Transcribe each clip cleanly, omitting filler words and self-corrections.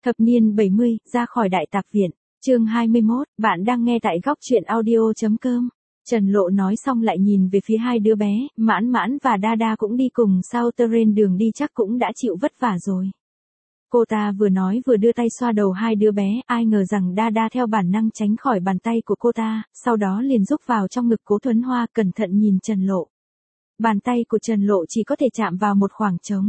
Thập niên 70, ra khỏi đại tạp viện. Chương 21, bạn đang nghe tại góc truyện audio.com. Trần Lộ nói xong lại nhìn về phía hai đứa bé, Mãn Mãn và Đa Đa cũng đi cùng sao terrain đường đi chắc cũng đã chịu vất vả rồi. Cô ta vừa nói vừa đưa tay xoa đầu hai đứa bé, ai ngờ rằng Đa Đa theo bản năng tránh khỏi bàn tay của cô ta, sau đó liền rúc vào trong ngực Cố Thuấn Hoa cẩn thận nhìn Trần Lộ. Bàn tay của Trần Lộ chỉ có thể chạm vào một khoảng trống.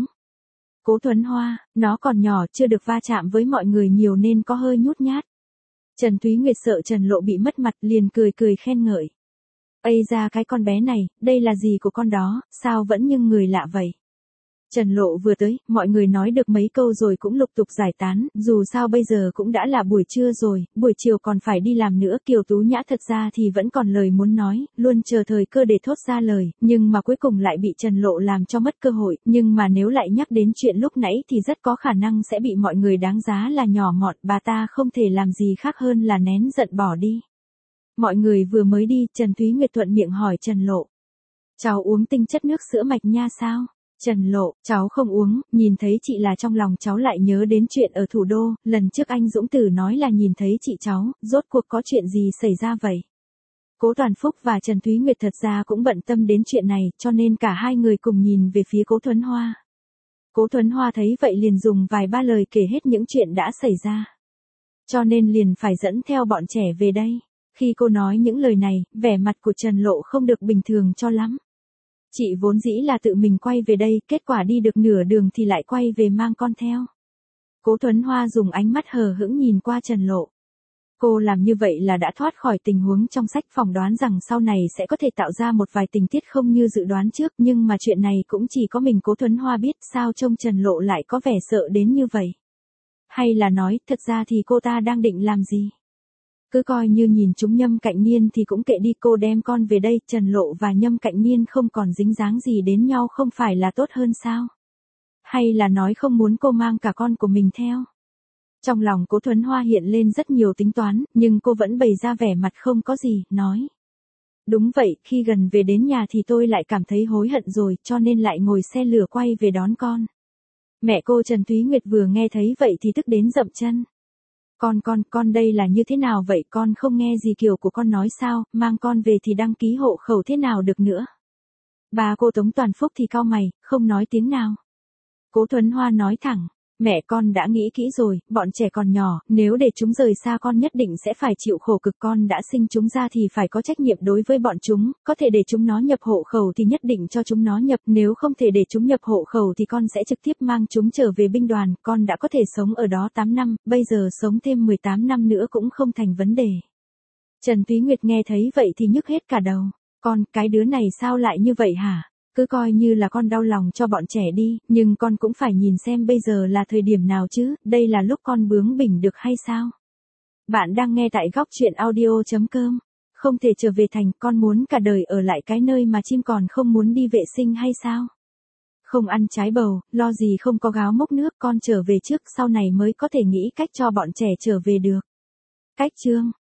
Cố Thuấn Hoa, nó còn nhỏ chưa được va chạm với mọi người nhiều nên có hơi nhút nhát. Trần Thúy Nguyệt sợ Trần Lộ bị mất mặt liền cười cười khen ngợi. Ây ra cái con bé này, đây là gì của con đó, sao vẫn như người lạ vậy? Trần Lộ vừa tới, mọi người nói được mấy câu rồi cũng lục tục giải tán, dù sao bây giờ cũng đã là buổi trưa rồi, buổi chiều còn phải đi làm nữa. Kiều Tú Nhã thật ra thì vẫn còn lời muốn nói, luôn chờ thời cơ để thốt ra lời, nhưng mà cuối cùng lại bị Trần Lộ làm cho mất cơ hội, nhưng mà nếu lại nhắc đến chuyện lúc nãy thì rất có khả năng sẽ bị mọi người đáng giá là nhỏ mọn, bà ta không thể làm gì khác hơn là nén giận bỏ đi. Mọi người vừa mới đi, Trần Thúy Nguyệt thuận miệng hỏi Trần Lộ. Cháu uống tinh chất nước sữa mạch nha sao? Trần Lộ, cháu không uống, nhìn thấy chị là trong lòng cháu lại nhớ đến chuyện ở thủ đô, lần trước anh Dũng Tử nói là nhìn thấy chị cháu, rốt cuộc có chuyện gì xảy ra vậy? Cố Toàn Phúc và Trần Thúy Nguyệt thật ra cũng bận tâm đến chuyện này, cho nên cả hai người cùng nhìn về phía Cố Thuấn Hoa. Cố Thuấn Hoa thấy vậy liền dùng vài ba lời kể hết những chuyện đã xảy ra. Cho nên liền phải dẫn theo bọn trẻ về đây. Khi cô nói những lời này, vẻ mặt của Trần Lộ không được bình thường cho lắm. Chị vốn dĩ là tự mình quay về đây, kết quả đi được nửa đường thì lại quay về mang con theo. Cố Thuấn Hoa dùng ánh mắt hờ hững nhìn qua Trần Lộ. Cô làm như vậy là đã thoát khỏi tình huống trong sách, phỏng đoán rằng sau này sẽ có thể tạo ra một vài tình tiết không như dự đoán trước, nhưng mà chuyện này cũng chỉ có mình Cố Thuấn Hoa biết, sao trông Trần Lộ lại có vẻ sợ đến như vậy. Hay là nói, thật ra thì cô ta đang định làm gì? Cứ coi như nhìn chúng Nhâm Cạnh Niên thì cũng kệ đi, cô đem con về đây, Trần Lộ và Nhâm Cạnh Niên không còn dính dáng gì đến nhau không phải là tốt hơn sao? Hay là nói không muốn cô mang cả con của mình theo? Trong lòng Cố Thuấn Hoa hiện lên rất nhiều tính toán, nhưng cô vẫn bày ra vẻ mặt không có gì, nói. Đúng vậy, khi gần về đến nhà thì tôi lại cảm thấy hối hận rồi, cho nên lại ngồi xe lửa quay về đón con. Mẹ cô Trần Thúy Nguyệt vừa nghe thấy vậy thì tức đến dậm chân. Con đây là như thế nào vậy, con không nghe gì kiểu của con nói sao, mang con về thì đăng ký hộ khẩu thế nào được nữa. Bà cô Tống Toàn Phúc thì cau mày, không nói tiếng nào. Cố Thuấn Hoa nói thẳng, mẹ con đã nghĩ kỹ rồi, bọn trẻ còn nhỏ, nếu để chúng rời xa con nhất định sẽ phải chịu khổ cực, con đã sinh chúng ra thì phải có trách nhiệm đối với bọn chúng, có thể để chúng nó nhập hộ khẩu thì nhất định cho chúng nó nhập, nếu không thể để chúng nhập hộ khẩu thì con sẽ trực tiếp mang chúng trở về binh đoàn, con đã có thể sống ở đó 8 năm, bây giờ sống thêm 18 năm nữa cũng không thành vấn đề. Trần Thúy Nguyệt nghe thấy vậy thì nhức hết cả đầu, cái đứa này sao lại như vậy hả? Cứ coi như là con đau lòng cho bọn trẻ đi, nhưng con cũng phải nhìn xem bây giờ là thời điểm nào chứ, đây là lúc con bướng bỉnh được hay sao? Bạn đang nghe tại góc truyện audio.com. Không thể trở về thành, con muốn cả đời ở lại cái nơi mà chim còn không muốn đi vệ sinh hay sao? Không ăn trái bầu, lo gì không có gáo múc nước, con trở về trước, sau này mới có thể nghĩ cách cho bọn trẻ trở về được. Cách chương